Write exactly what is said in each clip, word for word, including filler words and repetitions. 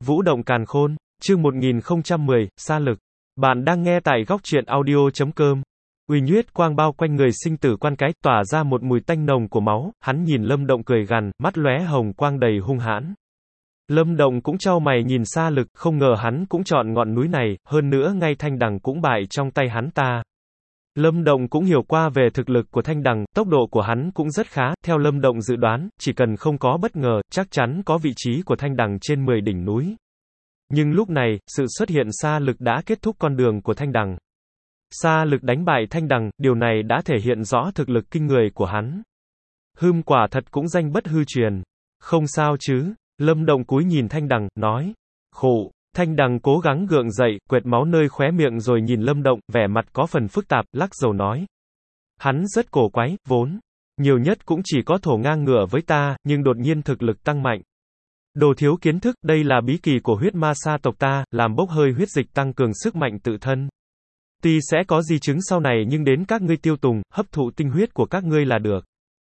Vũ động càn khôn, chương một nghìn không trăm mười, sa lực. Bạn đang nghe tại góc truyện audio chấm com. Uy Nhuyết quang bao quanh người sinh tử quan cái, tỏa ra một mùi tanh nồng của máu, hắn nhìn Lâm Động cười gằn, mắt lóe hồng quang đầy hung hãn. Lâm Động cũng chau mày nhìn Sa Lực, không ngờ hắn cũng chọn ngọn núi này, hơn nữa ngay Thanh Đằng cũng bại trong tay hắn ta. Lâm Động cũng hiểu qua về thực lực của Thanh Đằng, tốc độ của hắn cũng rất khá, theo Lâm Động dự đoán, chỉ cần không có bất ngờ, chắc chắn có vị trí của Thanh Đằng trên mười đỉnh núi. Nhưng lúc này, sự xuất hiện Sa Lực đã kết thúc con đường của Thanh Đằng. Sa Lực đánh bại Thanh Đằng, điều này đã thể hiện rõ thực lực kinh người của hắn. Hưm quả thật cũng danh bất hư truyền. Không sao chứ? Lâm Động cúi nhìn Thanh Đằng, nói. Khổ. Thanh Đằng cố gắng gượng dậy, quệt máu nơi khóe miệng rồi nhìn Lâm Động, vẻ mặt có phần phức tạp, lắc đầu nói. Hắn rất cổ quái, vốn. Nhiều nhất cũng chỉ có thổ ngang ngửa với ta, nhưng đột nhiên thực lực tăng mạnh. Đồ thiếu kiến thức, đây là bí kỳ của huyết ma sa tộc ta, làm bốc hơi huyết dịch tăng cường sức mạnh tự thân. Tuy sẽ có di chứng sau này nhưng đến các ngươi tiêu tùng, hấp thụ tinh huyết của các ngươi là được.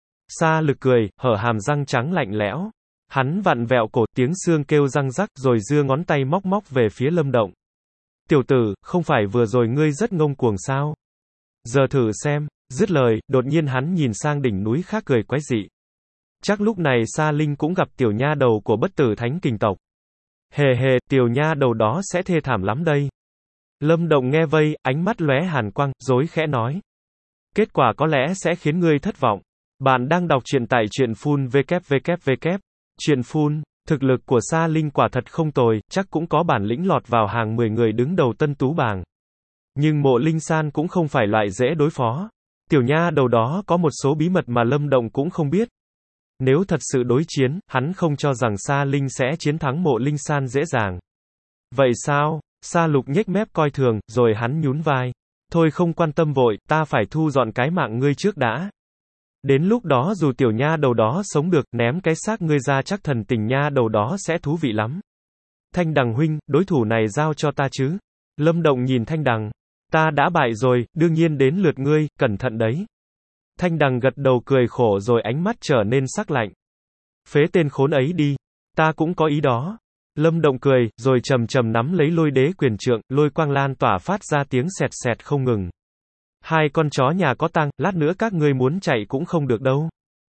Sa Lực cười, hở hàm răng trắng lạnh lẽo. Hắn vặn vẹo cổ, tiếng xương kêu răng rắc, rồi giơ ngón tay móc móc về phía Lâm Động. Tiểu tử, không phải vừa rồi ngươi rất ngông cuồng sao? Giờ thử xem. Dứt lời, đột nhiên hắn nhìn sang đỉnh núi khác cười quái dị. Chắc lúc này Sa Linh cũng gặp tiểu nha đầu của bất tử thánh kình tộc. Hề hề, tiểu nha đầu đó sẽ thê thảm lắm đây. Lâm Động nghe vây, ánh mắt lóe hàn quang, rối khẽ nói. Kết quả có lẽ sẽ khiến ngươi thất vọng. Bạn đang đọc truyện tại truyện phun www. Truyện phun, thực lực của Sa Linh quả thật không tồi, chắc cũng có bản lĩnh lọt vào hàng mười người đứng đầu tân tú bảng. Nhưng Mộ Linh San cũng không phải loại dễ đối phó. Tiểu nha đầu đó có một số bí mật mà Lâm Động cũng không biết. Nếu thật sự đối chiến, hắn không cho rằng Sa Linh sẽ chiến thắng Mộ Linh San dễ dàng. Vậy sao? Sa Lục nhếch mép coi thường, rồi hắn nhún vai. Thôi không quan tâm vội, ta phải thu dọn cái mạng ngươi trước đã. Đến lúc đó dù tiểu nha đầu đó sống được, ném cái xác ngươi ra chắc thần tình nha đầu đó sẽ thú vị lắm. Thanh Đằng huynh, đối thủ này giao cho ta chứ? Lâm Động nhìn Thanh Đằng. Ta đã bại rồi, đương nhiên đến lượt ngươi, cẩn thận đấy. Thanh Đằng gật đầu cười khổ rồi ánh mắt trở nên sắc lạnh. Phế tên khốn ấy đi. Ta cũng có ý đó. Lâm Động cười, rồi chầm chầm nắm lấy lôi đế quyền trượng, lôi quang lan tỏa phát ra tiếng sẹt sẹt không ngừng. Hai con chó nhà có tang, lát nữa các ngươi muốn chạy cũng không được đâu.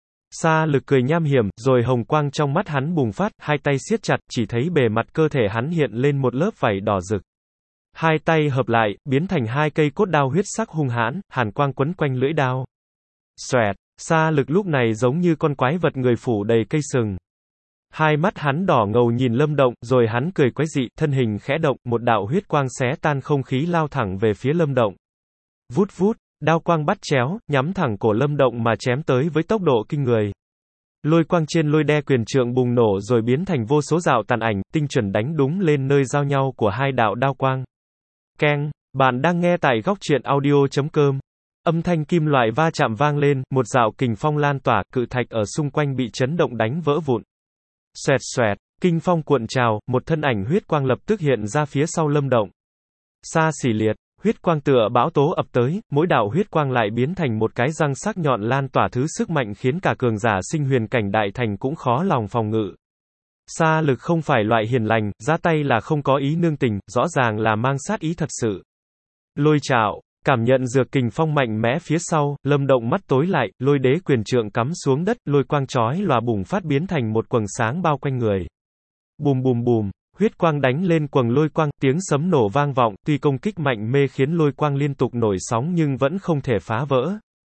Sa Lực cười nham hiểm, rồi hồng quang trong mắt hắn bùng phát, hai tay siết chặt, chỉ thấy bề mặt cơ thể hắn hiện lên một lớp vảy đỏ rực. Hai tay hợp lại, biến thành hai cây cốt đao huyết sắc hung hãn, hàn quang quấn quanh lưỡi đao. Xoẹt, Sa Lực lúc này giống như con quái vật người phủ đầy cây sừng. Hai mắt hắn đỏ ngầu nhìn Lâm Động, rồi hắn cười quái dị, thân hình khẽ động, một đạo huyết quang xé tan không khí lao thẳng về phía Lâm Động. Vút vút, đao quang bắt chéo, nhắm thẳng cổ Lâm Động mà chém tới với tốc độ kinh người. Lôi quang trên lôi đe quyền trượng bùng nổ rồi biến thành vô số dạo tàn ảnh, tinh chuẩn đánh đúng lên nơi giao nhau của hai đạo đao quang. Keng, bạn đang nghe tại góc truyện audio chấm com. Âm thanh kim loại va chạm vang lên, một dạo kình phong lan tỏa, cự thạch ở xung quanh bị chấn động đánh vỡ vụn. Xoẹt xoẹt, kinh phong cuộn trào, một thân ảnh huyết quang lập tức hiện ra phía sau Lâm Động. Sa xỉ liệt, huyết quang tựa bão tố ập tới, mỗi đạo huyết quang lại biến thành một cái răng sắc nhọn lan tỏa thứ sức mạnh khiến cả cường giả sinh huyền cảnh đại thành cũng khó lòng phòng ngự. Sa Lực không phải loại hiền lành, ra tay là không có ý nương tình, rõ ràng là mang sát ý thật sự. Lôi trảo, cảm nhận dược kình phong mạnh mẽ phía sau, Lâm Động mắt tối lại, lôi đế quyền trượng cắm xuống đất, lôi quang chói lòa bùng phát biến thành một quầng sáng bao quanh người. Bùm bùm bùm, huyết quang đánh lên quầng lôi quang, tiếng sấm nổ vang vọng, tuy công kích mạnh mê khiến lôi quang liên tục nổi sóng nhưng vẫn không thể phá vỡ.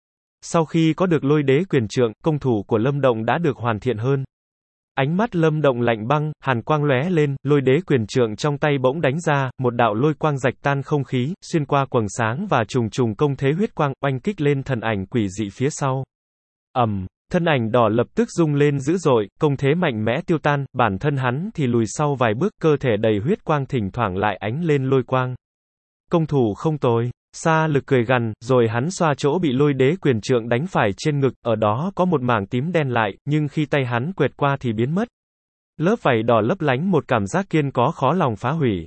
Sau khi có được lôi đế quyền trượng, công thủ của Lâm Động đã được hoàn thiện hơn. Ánh mắt Lâm Động lạnh băng, hàn quang lóe lên, lôi đế quyền trượng trong tay bỗng đánh ra, một đạo lôi quang rạch tan không khí, xuyên qua quầng sáng và trùng trùng công thế huyết quang, oanh kích lên thần ảnh quỷ dị phía sau. Ầm, um, thân ảnh đỏ lập tức rung lên dữ dội, công thế mạnh mẽ tiêu tan, bản thân hắn thì lùi sau vài bước, cơ thể đầy huyết quang thỉnh thoảng lại ánh lên lôi quang. Công thủ không tồi. Sa Lực cười gằn, rồi hắn xoa chỗ bị lôi đế quyền trượng đánh phải trên ngực, ở đó có một mảng tím đen lại, nhưng khi tay hắn quẹt qua thì biến mất. Lớp vảy đỏ lấp lánh một cảm giác kiên có khó lòng phá hủy.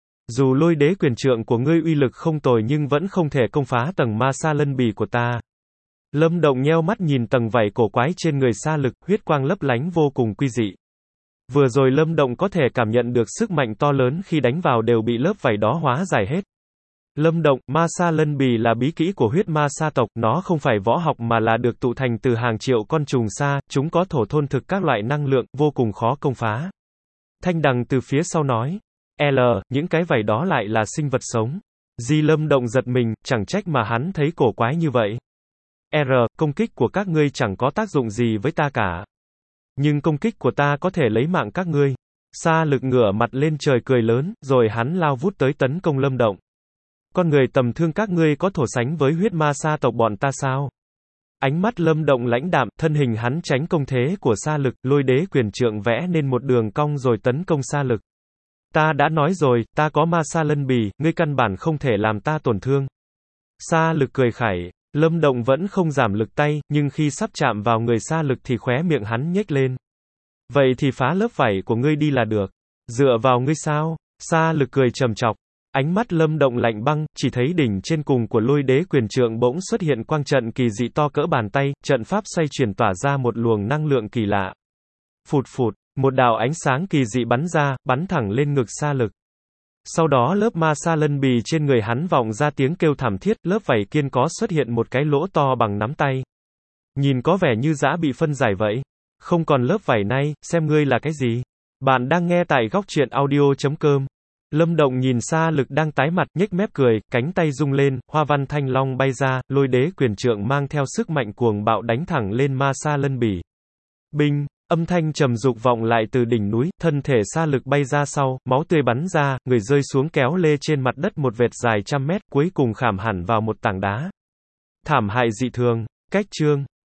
Dù lôi đế quyền trượng của ngươi uy lực không tồi nhưng vẫn không thể công phá tầng ma sa lân bì của ta. Lâm Động nheo mắt nhìn tầng vảy cổ quái trên người Sa Lực, huyết quang lấp lánh vô cùng quy dị. Vừa rồi Lâm Động có thể cảm nhận được sức mạnh to lớn khi đánh vào đều bị lớp vảy đó hóa giải hết. Lâm Động, ma sa lân bì là bí kỹ của huyết ma sa tộc, nó không phải võ học mà là được tụ thành từ hàng triệu con trùng sa, chúng có thổ thôn thực các loại năng lượng, vô cùng khó công phá. Thanh Đằng từ phía sau nói, L, những cái vảy đó lại là sinh vật sống. Di Lâm Động giật mình, chẳng trách mà hắn thấy cổ quái như vậy. R, công kích của các ngươi chẳng có tác dụng gì với ta cả. Nhưng công kích của ta có thể lấy mạng các ngươi. Sa Lực ngửa mặt lên trời cười lớn, rồi hắn lao vút tới tấn công Lâm Động. Con người tầm thương các ngươi có thổ sánh với huyết ma sa tộc bọn ta sao? Ánh mắt Lâm Động lãnh đạm, thân hình hắn tránh công thế của Sa Lực, lôi đế quyền trượng vẽ nên một đường cong rồi tấn công Sa Lực. Ta đã nói rồi, ta có ma sa lân bì, ngươi căn bản không thể làm ta tổn thương. Sa Lực cười khẩy, Lâm Động vẫn không giảm lực tay, nhưng khi sắp chạm vào người Sa Lực thì khóe miệng hắn nhếch lên. Vậy thì phá lớp vảy của ngươi đi là được. Dựa vào ngươi sao? Sa Lực cười trầm trọc. Ánh mắt Lâm Động lạnh băng, chỉ thấy đỉnh trên cùng của lôi đế quyền trượng bỗng xuất hiện quang trận kỳ dị to cỡ bàn tay, trận pháp xoay chuyển tỏa ra một luồng năng lượng kỳ lạ. Phụt phụt, một đạo ánh sáng kỳ dị bắn ra, bắn thẳng lên ngực Sa Lực. Sau đó lớp ma sa lân bì trên người hắn vọng ra tiếng kêu thảm thiết, lớp vảy kiên có xuất hiện một cái lỗ to bằng nắm tay. Nhìn có vẻ như dã bị phân giải vậy. Không còn lớp vảy này, xem ngươi là cái gì? Bạn đang nghe tại góc truyện audio chấm com. Lâm Động nhìn Sa Lực đang tái mặt, nhếch mép cười, cánh tay rung lên, hoa văn thanh long bay ra, lôi đế quyền trượng mang theo sức mạnh cuồng bạo đánh thẳng lên ma sa lân bì. Binh, âm thanh trầm dục vọng lại từ đỉnh núi, thân thể Sa Lực bay ra sau, máu tươi bắn ra, người rơi xuống kéo lê trên mặt đất một vệt dài trăm mét, cuối cùng khảm hẳn vào một tảng đá. Thảm hại dị thường, cách chương.